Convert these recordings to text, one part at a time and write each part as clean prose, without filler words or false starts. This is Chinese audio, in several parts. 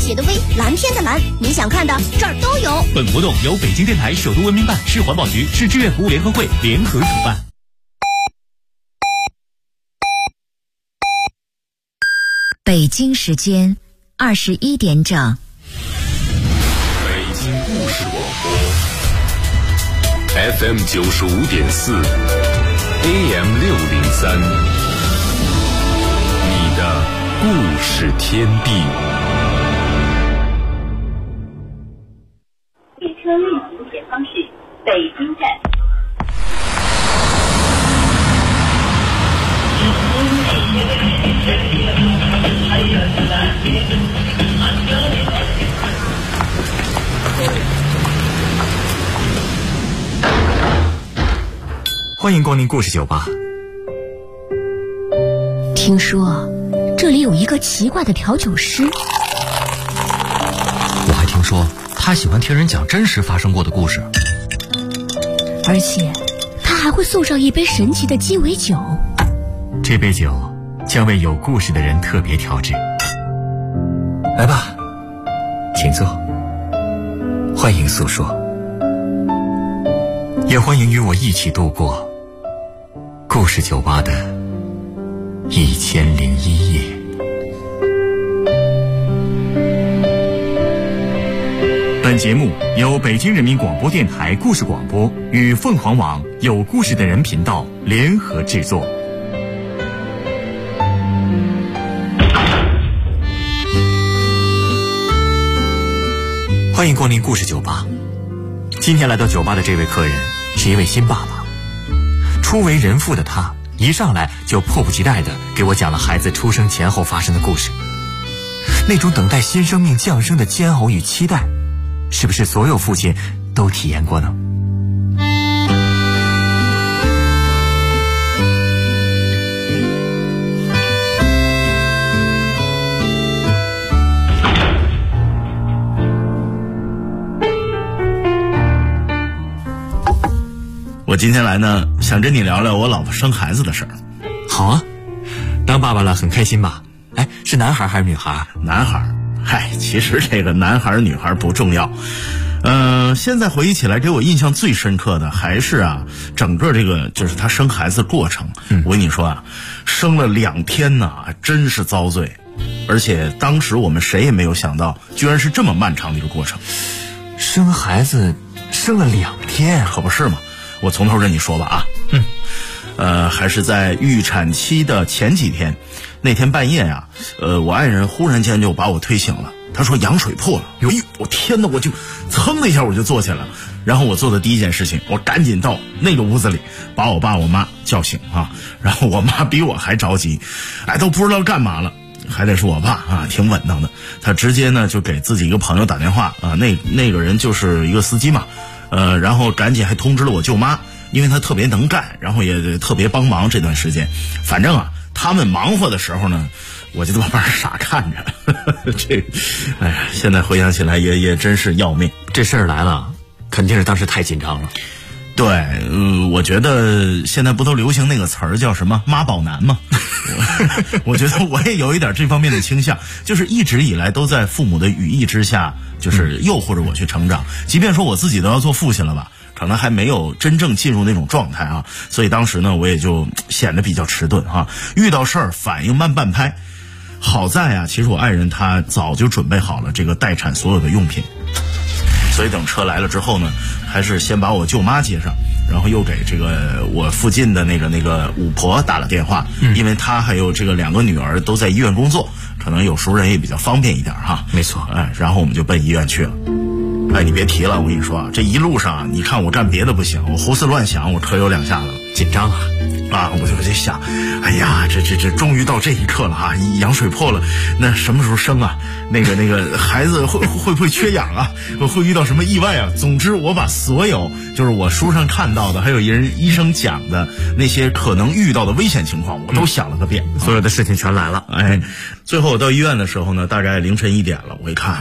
血的微，蓝天的蓝，你想看的这儿都有。 本活动由北京电台首都文明办、市环保局、市志愿服务联合会联合主办。 北京时间21点整。 北京故事广播 FM 95.4 AM 603，你的故事天地。 列车运行前方是北京站。 欢迎光临故事酒吧。 听说这里有一个奇怪的调酒师， 我还听说他喜欢听人讲真实发生过的故事， 而且他还会送上一杯神奇的鸡尾酒。 这杯酒将为有故事的人特别调制。来吧，请坐，欢迎诉说，也欢迎与我一起度过故事酒吧的1001夜。本节目由北京人民广播电台故事广播与凤凰网有故事的人频道联合制作。欢迎光临故事酒吧。今天来到酒吧的这位客人是一位新爸爸，初为人父的他一上来就迫不及待地给我讲了孩子出生前后发生的故事。那种等待新生命降生的煎熬与期待，是不是所有父亲都体验过呢？ 我今天来呢，想跟你聊聊我老婆生孩子的事儿。 好啊，当爸爸了很开心吧？哎，是男孩还是女孩？ 男孩。嗨，其实这个男孩女孩不重要。现在回忆起来，给我印象最深刻的还是整个这个就是他生孩子过程。我跟你说生了2天呢，真是遭罪。而且当时我们谁也没有想到，居然是这么漫长的一个过程。 生孩子生了2天， 可不是嘛？我从头跟你说吧还是在预产期的前几天，那天半夜我爱人忽然间就把我推醒了。他说羊水破了。我天哪，我就噌的一下我就坐起来了。然后我做的第一件事情，我赶紧到那个屋子里把我爸我妈叫醒然后我妈比我还着急，都不知道干嘛了。还得是我爸挺稳当的，他直接呢就给自己一个朋友打电话那个人就是一个司机嘛。然后赶紧还通知了我舅妈，因为她特别能干，然后也特别帮忙这段时间。反正他们忙活的时候呢，我就在旁边傻看着。现在回想起来也真是要命。 这事儿来了，肯定是当时太紧张了。 对，我觉得现在不都流行那个词儿叫什么妈宝男吗？我觉得我也有一点这方面的倾向，就是一直以来都在父母的羽翼之下，就是诱惑着我去成长。即便说我自己都要做父亲了吧，可能还没有真正进入那种状态所以当时呢，我也就显得比较迟钝遇到事儿反应慢半拍。好在其实我爱人她早就准备好了这个待产所有的用品。所以等车来了之后呢，还是先把我舅妈接上，然后又给这个我附近的那个五婆打了电话，因为她还有这个2个女儿都在医院工作，可能有熟人也比较方便一点没错。 然后我们就奔医院去了。你别提了，我跟你说这一路上你看我干别的不行，我胡思乱想，我可有2下子了， 紧张我就想，哎呀，这终于到这一刻了羊水破了，那什么时候生那个孩子会不会缺氧会遇到什么意外总之我把所有就是我书上看到的，还有医生讲的那些可能遇到的危险情况，我都想了个遍， 所有的事情全来了。 最后我到医院的时候呢，大概凌晨1点了，我一看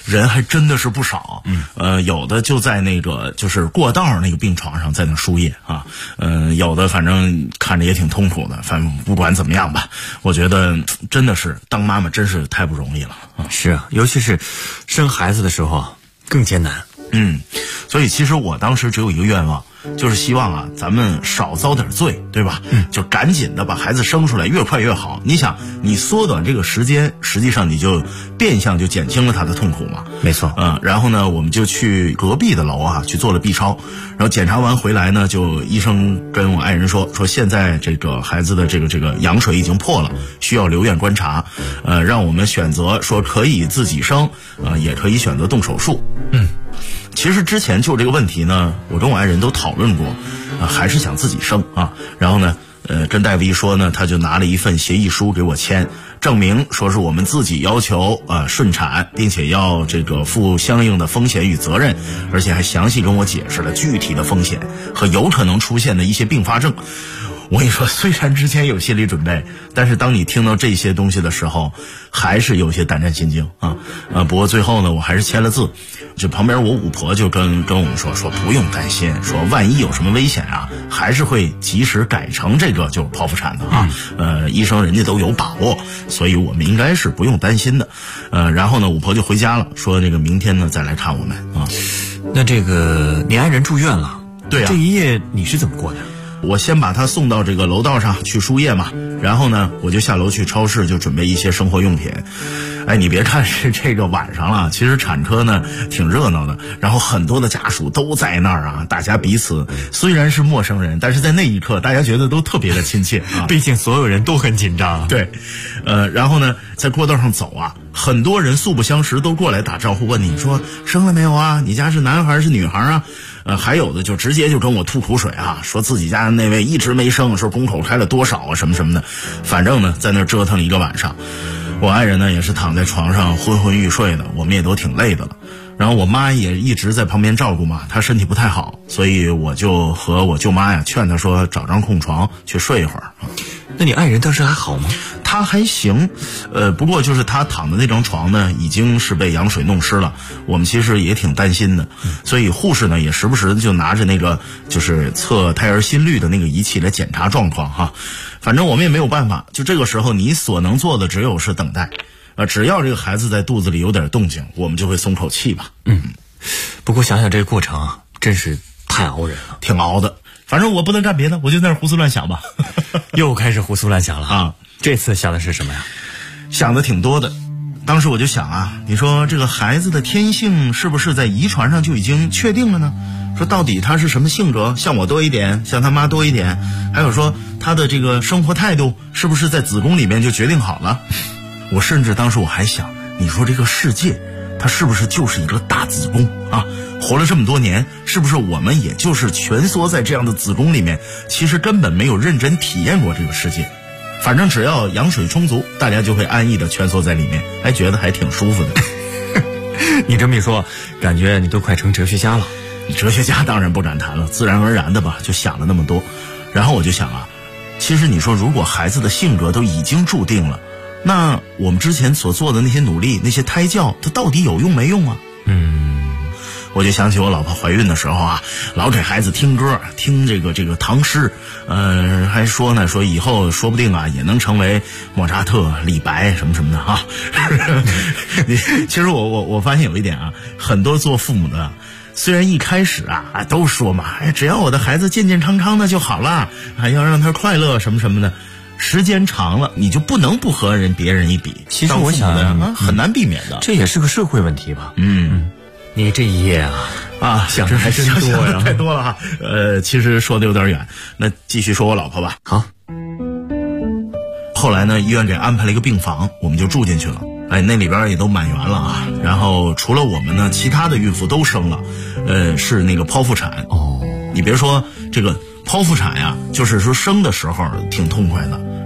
人还真的是不少。有的就在那个就是过道那个病床上在那输液啊，有的反正看着也挺痛苦的。反正不管怎么样吧，我觉得真的是当妈妈真是太不容易了啊。 是啊，尤其是生孩子的时候更艰难。 所以其实我当时只有一个愿望，就是希望啊，咱们少遭点罪，对吧？就赶紧的把孩子生出来，越快越好。你想，你缩短这个时间，实际上你就变相就减轻了他的痛苦嘛。 没错。 然后呢，我们就去隔壁的楼啊去做了 B 超，然后检查完回来呢，就医生跟我爱人说现在这个孩子的这个羊水已经破了，需要留院观察。让我们选择说可以自己生，也可以选择动手术。其实之前就这个问题呢，我跟我爱人都讨论过，还是想自己生啊。然后呢，跟大夫一说呢，他就拿了一份协议书给我签，证明说是我们自己要求顺产，并且要这个负相应的风险与责任，而且还详细跟我解释了具体的风险和有可能出现的一些并发症。我跟你说，虽然之前有心理准备，但是当你听到这些东西的时候，还是有些胆战心惊啊。不过最后呢，我还是签了字。就旁边我五婆就跟我们说不用担心，说万一有什么危险啊，还是会及时改成这个就是剖腹产的啊。医生人家都有把握，所以我们应该是不用担心的。然后呢，五婆就回家了，说这个明天呢再来看我们啊。 那这个你爱人住院了， 对啊， 这一夜你是怎么过的？ 我先把他送到这个楼道上去输液嘛，然后呢，我就下楼去超市就准备一些生活用品。你别看是这个晚上了，其实产科呢挺热闹的，然后很多的家属都在那儿啊，大家彼此虽然是陌生人，但是在那一刻大家觉得都特别的亲切啊， 毕竟所有人都很紧张。 对，然后呢，在过道上走啊，很多人素不相识都过来打招呼，问你说生了没有啊？你家是男孩是女孩啊？还有的就直接就跟我吐苦水啊，说自己家那位一直没生，说宫口开了多少啊，什么什么的。反正呢，在那儿折腾一个晚上，我爱人呢也是躺在床上昏昏欲睡的，我们也都挺累的了。然后我妈也一直在旁边照顾嘛，她身体不太好，所以我就和我舅妈呀劝她说找张空床去睡一会儿。 那你爱人当时还好吗？ 他还行，不过就是他躺的那张床呢，已经是被羊水弄湿了。我们其实也挺担心的，所以护士呢也时不时的就拿着那个就是测胎儿心率的那个仪器来检查状况哈。反正我们也没有办法，就这个时候你所能做的只有是等待。只要这个孩子在肚子里有点动静，我们就会松口气吧。 不过想想这个过程啊，真是太熬人了， 挺熬的。反正我不能干别的，我就在那胡思乱想吧。 又开始胡思乱想了啊！这次想的是什么呀？ 想的挺多的。当时我就想啊，你说这个孩子的天性是不是在遗传上就已经确定了呢？说到底他是什么性格，像我多一点，像他妈多一点，还有说他的这个生活态度是不是在子宫里面就决定好了？我甚至当时我还想，你说这个世界它是不是就是一个大子宫啊？活了这么多年，是不是我们也就是蜷缩在这样的子宫里面，其实根本没有认真体验过这个世界。反正只要羊水充足，大家就会安逸的蜷缩在里面，还觉得还挺舒服的。 你这么一说，感觉你都快成哲学家了。 哲学家当然不敢谈了，自然而然的吧，就想了那么多。然后我就想啊，其实你说如果孩子的性格都已经注定了，那我们之前所做的那些努力，那些胎教，它到底有用没用啊？我就想起我老婆怀孕的时候啊，老给孩子听歌，听这个唐诗，还说呢，说以后说不定啊也能成为莫扎特、李白什么什么的啊。其实我发现有一点啊，很多做父母的，虽然一开始啊都说嘛，只要我的孩子健健康康的就好了，还要让他快乐什么什么的。时间长了，你就不能不和别人一比。 其实我想很难避免的， 这也是个社会问题吧。你这一夜啊想的还真多呀， 太多了哈。其实说的有点远，那继续说我老婆吧。 好。 后来呢，医院给安排了一个病房，我们就住进去了。那里边也都满员了啊。然后除了我们呢，其他的孕妇都生了，是那个剖腹产。你别说这个剖腹产呀，就是说生的时候挺痛快的，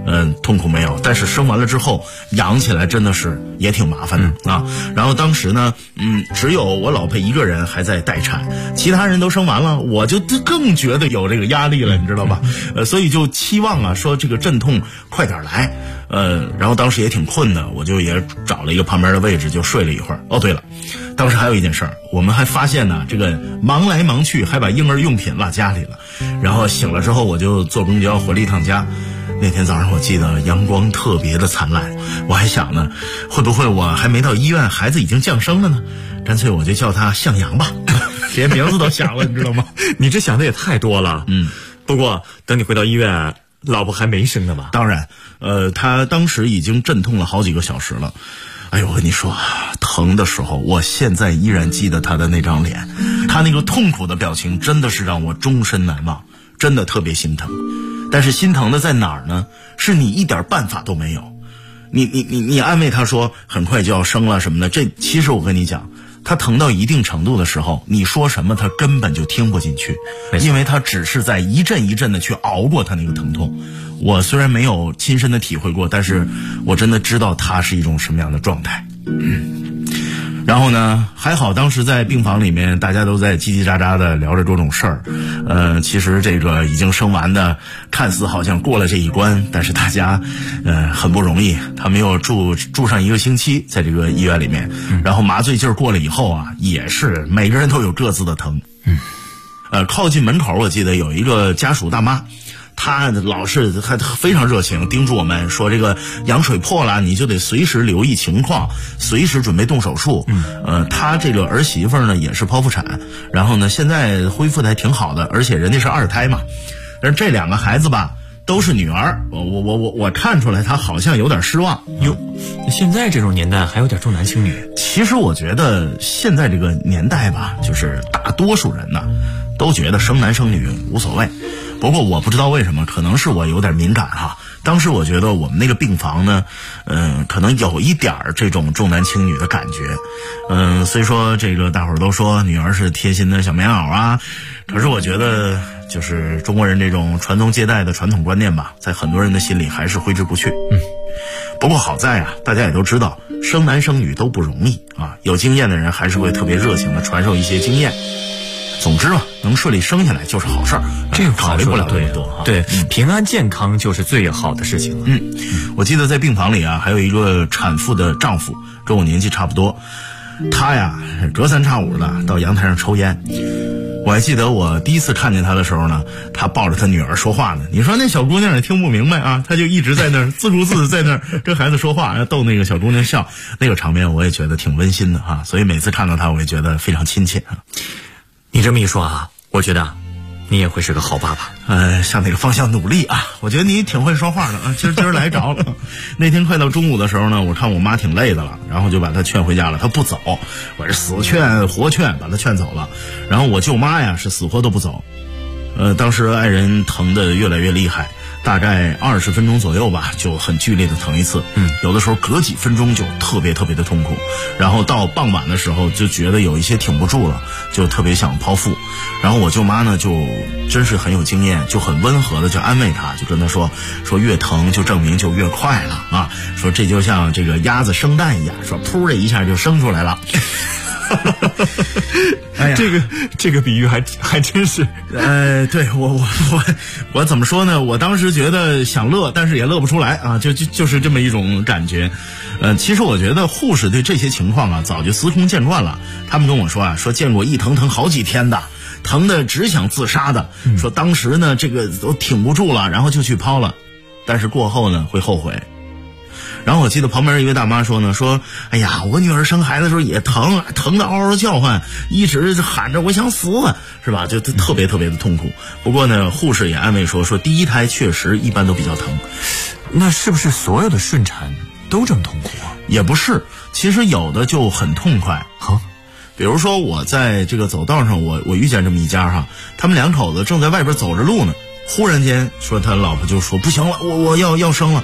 痛苦没有，但是生完了之后养起来真的是也挺麻烦的啊。然后当时呢，只有我老婆一个人还在待产，其他人都生完了，我就更觉得有这个压力了，你知道吧？所以就期望啊，说这个阵痛快点来。然后当时也挺困的，我就也找了一个旁边的位置就睡了一会儿。哦，对了，当时还有一件事儿，我们还发现呢，这个忙来忙去还把婴儿用品落家里了。然后醒了之后，我就坐公交回了一趟家。那天早上我记得阳光特别的灿烂，我还想呢，会不会我还没到医院，孩子已经降生了呢？干脆我就叫他向阳吧，连名字都想了，你知道吗？ 你这想的也太多了。不过等你回到医院，老婆还没生呢吧？ 当然，她当时已经阵痛了好几个小时了。哎呦，我跟你说，疼的时候，我现在依然记得她的那张脸，她那个痛苦的表情真的是让我终身难忘，真的特别心疼。但是心疼的在哪儿呢？是你一点办法都没有。你安慰她说很快就要生了什么的，这其实我跟你讲，她疼到一定程度的时候，你说什么她根本就听不进去，因为她只是在一阵一阵的去熬过她那个疼痛。我虽然没有亲身的体会过，但是我真的知道她是一种什么样的状态。然后呢，还好当时在病房里面大家都在叽叽喳喳的聊着各种事儿。其实这个已经生完的看似好像过了这一关，但是大家很不容易，他们又住上1个星期在这个医院里面，然后麻醉劲儿过了以后啊，也是每个人都有各自的疼。靠近门口我记得有一个家属大妈，他老是还非常热情，叮嘱我们说这个羊水破了，你就得随时留意情况，随时准备动手术。他这个儿媳妇呢也是剖腹产，然后呢现在恢复的还挺好的，而且人家是2胎嘛。但是这2个孩子吧都是女儿，我看出来他好像有点失望。 哟，现在这种年代还有点重男轻女。 其实我觉得现在这个年代吧，就是大多数人呢都觉得生男生女无所谓。不过我不知道为什么，可能是我有点敏感哈。当时我觉得我们那个病房呢，可能有一点这种重男轻女的感觉。虽说这个大伙儿都说女儿是贴心的小棉袄啊，可是我觉得就是中国人这种传宗接代的传统观念吧，在很多人的心里还是挥之不去。不过好在啊，大家也都知道，生男生女都不容易啊，有经验的人还是会特别热情的传授一些经验。总之嘛，能顺利生下来就是好事儿， 这个考虑不了那么多啊。 对，平安健康就是最好的事情了。 我记得在病房里啊，还有一个产妇的丈夫，跟我年纪差不多，他呀隔三差五的到阳台上抽烟。我还记得我第一次看见他的时候呢，他抱着他女儿说话呢。你说那小姑娘也听不明白啊，他就一直在那儿自顾自在那儿跟孩子说话，逗那个小姑娘笑，那个场面我也觉得挺温馨的啊。所以每次看到他，我也觉得非常亲切啊。 你这么一说啊，我觉得你也会是个好爸爸。 向那个方向努力啊。我觉得你挺会说话的啊，今儿来着了。那天快到中午的时候呢，我看我妈挺累的了，然后就把她劝回家了。她不走，我是死劝活劝把她劝走了。然后我舅妈呀是死活都不走。当时爱人疼得越来越厉害，大概20分钟左右吧，就很剧烈的疼一次。有的时候隔几分钟就特别特别的痛苦。然后到傍晚的时候就觉得有一些挺不住了，就特别想剖腹。然后我舅妈呢就真是很有经验，就很温和的就安慰她，就跟她说越疼就证明就越快了啊，说这就像这个鸭子生蛋一样，说噗这一下就生出来了。 哎呀，这个比喻还真是。 对，我怎么说呢？我当时觉得想乐，但是也乐不出来啊，就是这么一种感觉。其实我觉得护士对这些情况啊早就司空见惯了。他们跟我说啊，说见过一疼好几天的，疼的只想自杀的，说当时呢这个都挺不住了，然后就去抛了，但是过后呢会后悔。然后我记得旁边一位大妈说呢，说哎呀，我女儿生孩子的时候也疼得嗷嗷叫唤，一直喊着我想死，是吧？就特别特别的痛苦。不过呢，护士也安慰说第一胎确实一般都比较疼。 那是不是所有的顺产都这么痛苦啊？ 也不是，其实有的就很痛快。比如说我在这个走道上，我遇见这么一家哈，他们2口子正在外边走着路呢，忽然间说他老婆就说不行了，我要生了。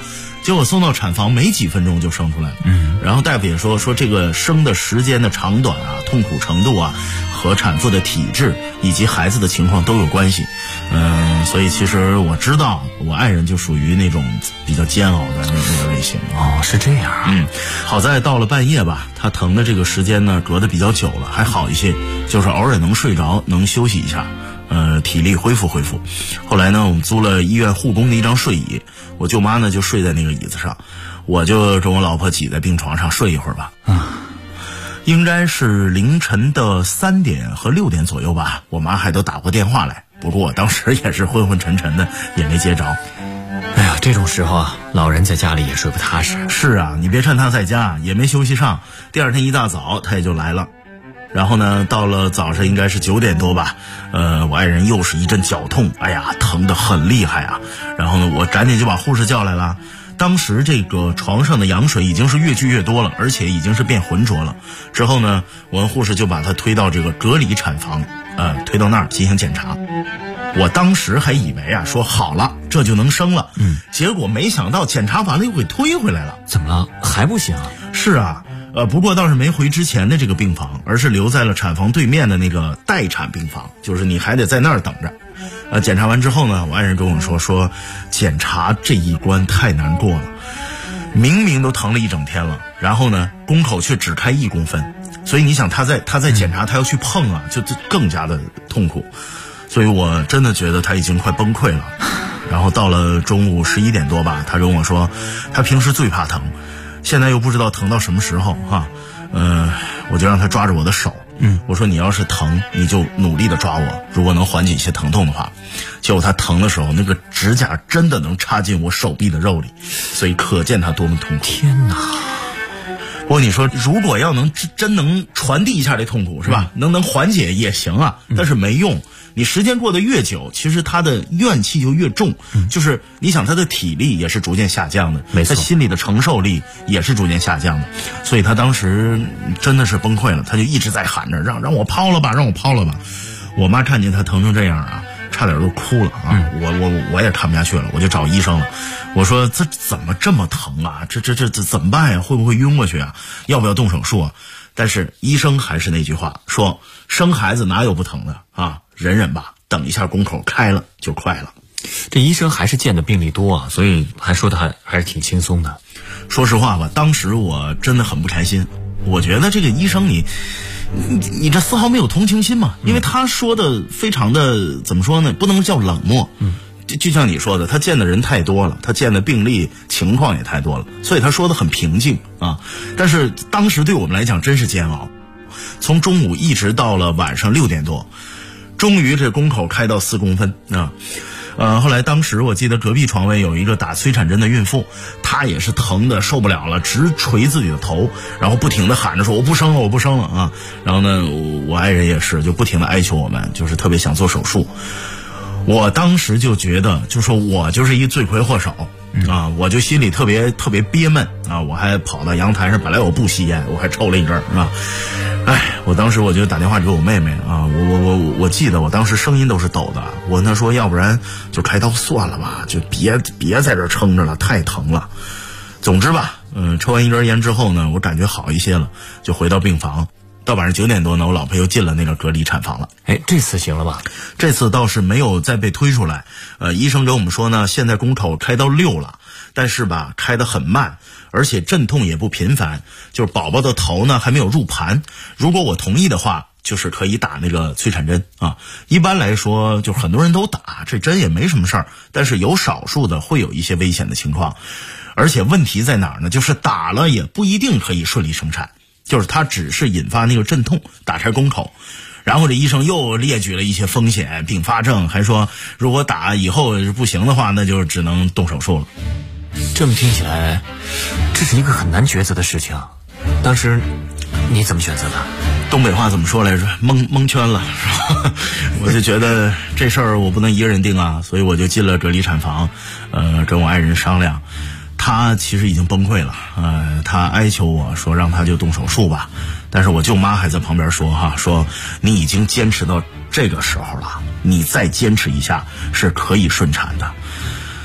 结果送到产房没几分钟就生出来了。然后大夫也说这个生的时间的长短啊，痛苦程度啊，和产妇的体质以及孩子的情况都有关系。所以其实我知道我爱人就属于那种比较煎熬的那个类型。 哦，是这样。 好在到了半夜吧，他疼的这个时间呢隔得比较久了，还好一些，就是偶尔能睡着，能休息一下，体力恢复。后来呢，我们租了医院护工的一张睡椅，我舅妈呢就睡在那个椅子上，我就跟我老婆挤在病床上睡一会儿吧。应该是凌晨的3点和6点左右吧，我妈还都打过电话来，不过我当时也是昏昏沉沉的，也没接着。 哎呀，这种时候啊，老人在家里也睡不踏实。 是啊，你别趁他在家也没休息上，第二天一大早他也就来了。然后呢，到了早上应该是9点多吧，我爱人又是一阵绞痛，哎呀，疼得很厉害啊。然后呢，我赶紧就把护士叫来了。当时这个床上的羊水已经是越聚越多了，而且已经是变浑浊了。之后呢，我们护士就把他推到这个隔离产房，推到那儿进行检查。我当时还以为啊，说好了这就能生了，结果没想到检查完了又给推回来了。 怎么了？还不行啊？ 是啊，不过倒是没回之前的这个病房，而是留在了产房对面的那个待产病房，就是你还得在那儿等着。检查完之后呢，我爱人跟我说检查这一关太难过了，明明都疼了一整天了，然后呢宫口却只开1公分，所以你想他在检查，他要去碰啊，就更加的痛苦。所以我真的觉得他已经快崩溃了。然后到了中午11点多吧，他跟我说他平时最怕疼，现在又不知道疼到什么时候哈。我就让他抓着我的手，我说你要是疼你就努力的抓我，如果能缓解一些疼痛的话。结果他疼的时候，那个指甲真的能插进我手臂的肉里，所以可见他多么痛苦。 天哪！ 不过你说如果要能真能传递一下这痛苦是吧，能缓解也行啊，但是没用。你时间过得越久，其实他的怨气就越重，就是你想他的体力也是逐渐下降的， 没错， 他心理的承受力也是逐渐下降的，所以他当时真的是崩溃了，他就一直在喊着让我抛了吧，让我抛了吧。我妈看见他疼成这样啊，差点都哭了啊！我也看不下去了，我就找医生了。我说这怎么这么疼啊？这怎么办呀？会不会晕过去啊？要不要动手术啊？但是医生还是那句话，说生孩子哪有不疼的啊？忍忍吧，等一下宫口开了就快了。 这医生还是见的病例多啊，所以还说的还是挺轻松的。 说实话吧，当时我真的很不开心，我觉得这个医生你这丝毫没有同情心嘛，因为他说的非常的怎么说呢，不能叫冷漠，就像你说的，他见的人太多了，他见的病例情况也太多了，所以他说的很平静啊。但是当时对我们来讲真是煎熬，从中午一直到了晚上6点多，终于这宫口开到4公分啊。后来当时我记得隔壁床位有一个打催产针的孕妇，她也是疼的受不了了，直捶自己的头，然后不停的喊着说我不生了啊。然后呢，我爱人也是就不停的哀求我们，就是特别想做手术。我当时就觉得就说我就是一罪魁祸首啊，我就心里特别憋闷啊，我还跑到阳台上，本来我不吸烟，我还抽了一根啊。我当时我就打电话给我妹妹啊，我记得我当时声音都是抖的，我跟她说要不然就开刀算了吧，就别在这撑着了，太疼了。总之吧，抽完一根烟之后呢，我感觉好一些了，就回到病房。到晚上9点多呢，我老婆又进了那个隔离产房了。 这次行了吧？ 这次倒是没有再被推出来。医生跟我们说呢，现在宫口开到6了，但是吧，开得很慢，而且阵痛也不频繁，就是宝宝的头呢还没有入盘。如果我同意的话，就是可以打那个催产针啊。一般来说，就很多人都打，这针也没什么事儿，但是有少数的会有一些危险的情况。而且问题在哪儿呢？就是打了也不一定可以顺利生产。就是它只是引发那个阵痛，打开宫口，然后这医生又列举了一些风险并发症，还说如果打以后不行的话，那就只能动手术了。 这么听起来，这是一个很难抉择的事情。当时你怎么选择的？ 东北话怎么说来着？蒙圈了，是吧？我就觉得这事儿我不能一个人定啊，所以我就进了隔离产房，跟我爱人商量。他其实已经崩溃了，他哀求我说让他就动手术吧，但是我舅妈还在旁边说你已经坚持到这个时候了，你再坚持一下是可以顺产的。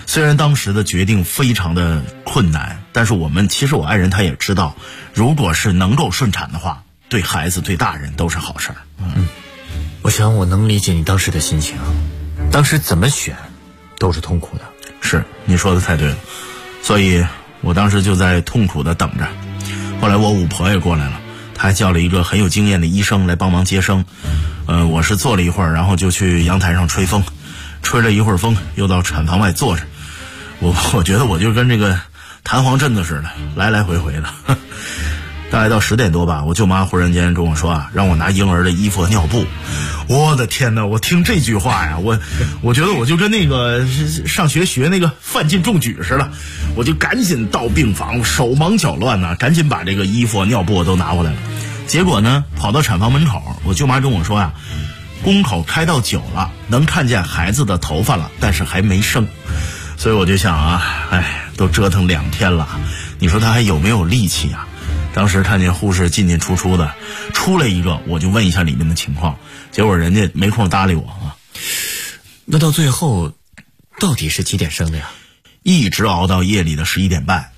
虽然当时的决定非常的困难，但是其实我爱人她也知道，如果是能够顺产的话，对孩子对大人都是好事儿。 我想我能理解你当时的心情，当时怎么选都是痛苦的。 是，你说的太对了，所以我当时就在痛苦的等着。后来我五婆也过来了，她还叫了一个很有经验的医生来帮忙接生。我是坐了一会儿，然后就去阳台上吹风，吹了一会儿风，又到产房外坐着。我觉得我就跟这个弹簧阵子似的，来来回回的。大概到10点多吧，我舅妈忽然间跟我说啊，让我拿婴儿的衣服和尿布。我的天哪，我听这句话呀，我觉得我就跟那个上学学那个范进中举似的，我就赶紧到病房，手忙脚乱呢，赶紧把这个衣服尿布都拿过来了。结果呢，跑到产房门口，我舅妈跟我说啊，宫口开到9了，能看见孩子的头发了，但是还没生。所以我就想啊，都折腾2天了，你说他还有没有力气啊？当时看见护士进进出出的，出来一个我就问一下里面的情况，结果人家没空搭理我啊。 那到最后到底是几点生的呀？ 一直熬到夜里的11点半，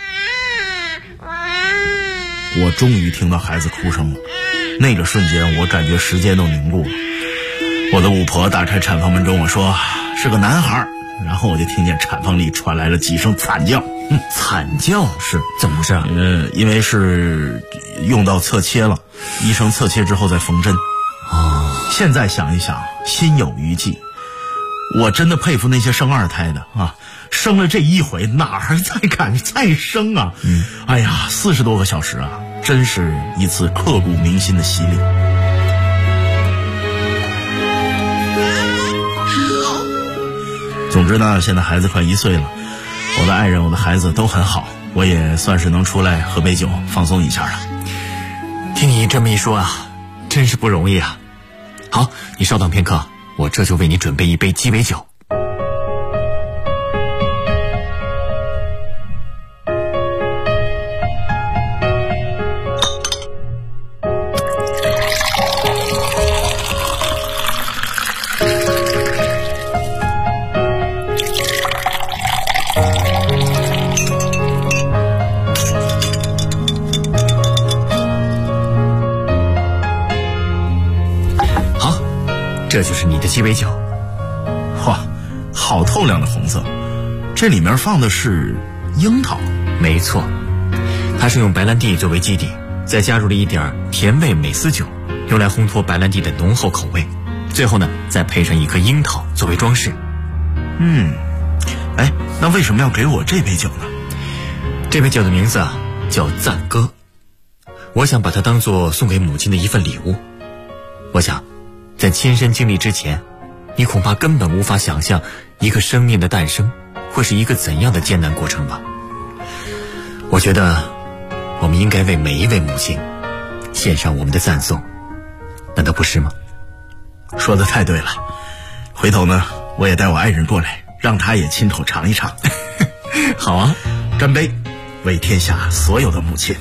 我终于听到孩子哭声了。那个瞬间我感觉时间都凝固了。我的五婆打开产房门跟我说是个男孩，然后我就听见产房里传来了几声惨叫。 惨叫？ 是怎么回事啊？ 因为是用到侧切了，医生侧切之后再缝针。现在想一想心有余悸，我真的佩服那些生2胎的啊，生了这一回哪还再敢再生啊。哎呀，40多个小时啊，真是一次刻骨铭心的洗礼。总之呢，现在孩子快1岁了，我的爱人我的孩子都很好，我也算是能出来喝杯酒放松一下了。 听你这么一说啊，真是不容易啊。好，你稍等片刻，我这就为你准备一杯鸡尾酒。这就是你的鸡尾酒。 哇，好透亮的红色，这里面放的是樱桃。 没错，它是用白兰地作为基底，再加入了一点甜味美思酒，用来烘托白兰地的浓厚口味，最后呢再配上一颗樱桃作为装饰。 那为什么要给我这杯酒呢？ 这杯酒的名字啊叫赞歌，我想把它当作送给母亲的一份礼物。我想在亲身经历之前，你恐怕根本无法想象一个生命的诞生会是一个怎样的艰难过程吧。我觉得我们应该为每一位母亲献上我们的赞颂，难道不是吗？ 说得太对了，回头呢我也带我爱人过来，让他也亲口尝一尝。 好啊， 干杯，为天下所有的母亲。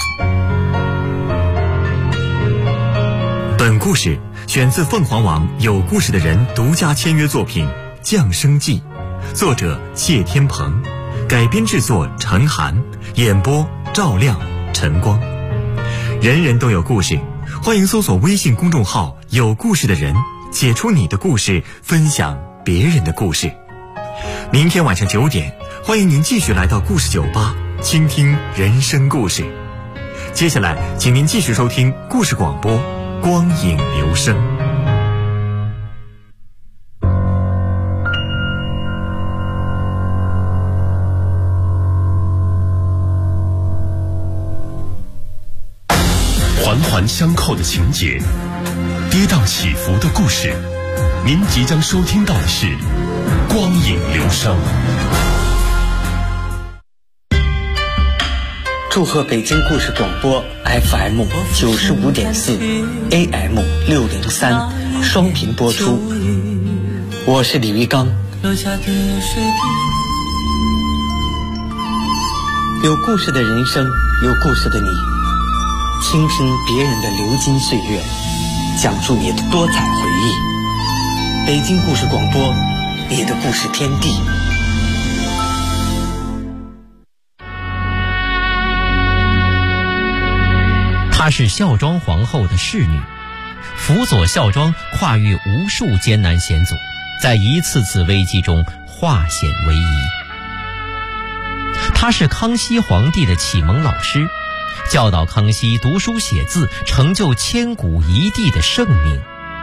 本故事选自凤凰网有故事的人独家签约作品《降生记》，作者谢天鹏，改编制作陈涵，演播赵亮、陈光。人人都有故事，欢迎搜索微信公众号有故事的人，写出你的故事，分享别人的故事。明天晚上9点，欢迎您继续来到故事酒吧，倾听人生故事。接下来请您继续收听故事广播光影留声。 环环相扣的情节，跌宕起伏的故事，您即将收听到的是光影留声。 祝贺北京故事广播 FM 95.4 AM 603双频播出，我是李玉刚。有故事的人生，有故事的你，倾听别人的流金岁月，讲述你的多彩回忆。北京故事广播，你的故事天地。 她是孝庄皇后的侍女，辅佐孝庄跨越无数艰难险阻，在一次次危机中化险为夷。她是康熙皇帝的启蒙老师，教导康熙读书写字，成就千古一帝的盛名。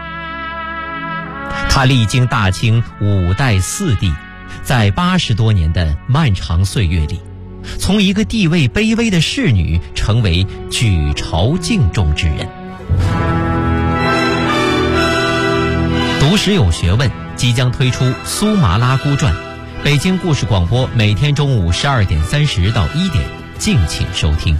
他历经大清5代4帝，在80多年的漫长岁月里，从一个地位卑微的侍女成为举朝敬重之人。读史有学问即将推出《苏麻拉姑传》，北京故事广播每天中午12点30到1点，敬请收听。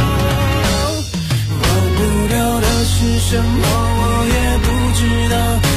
什么我也不知道。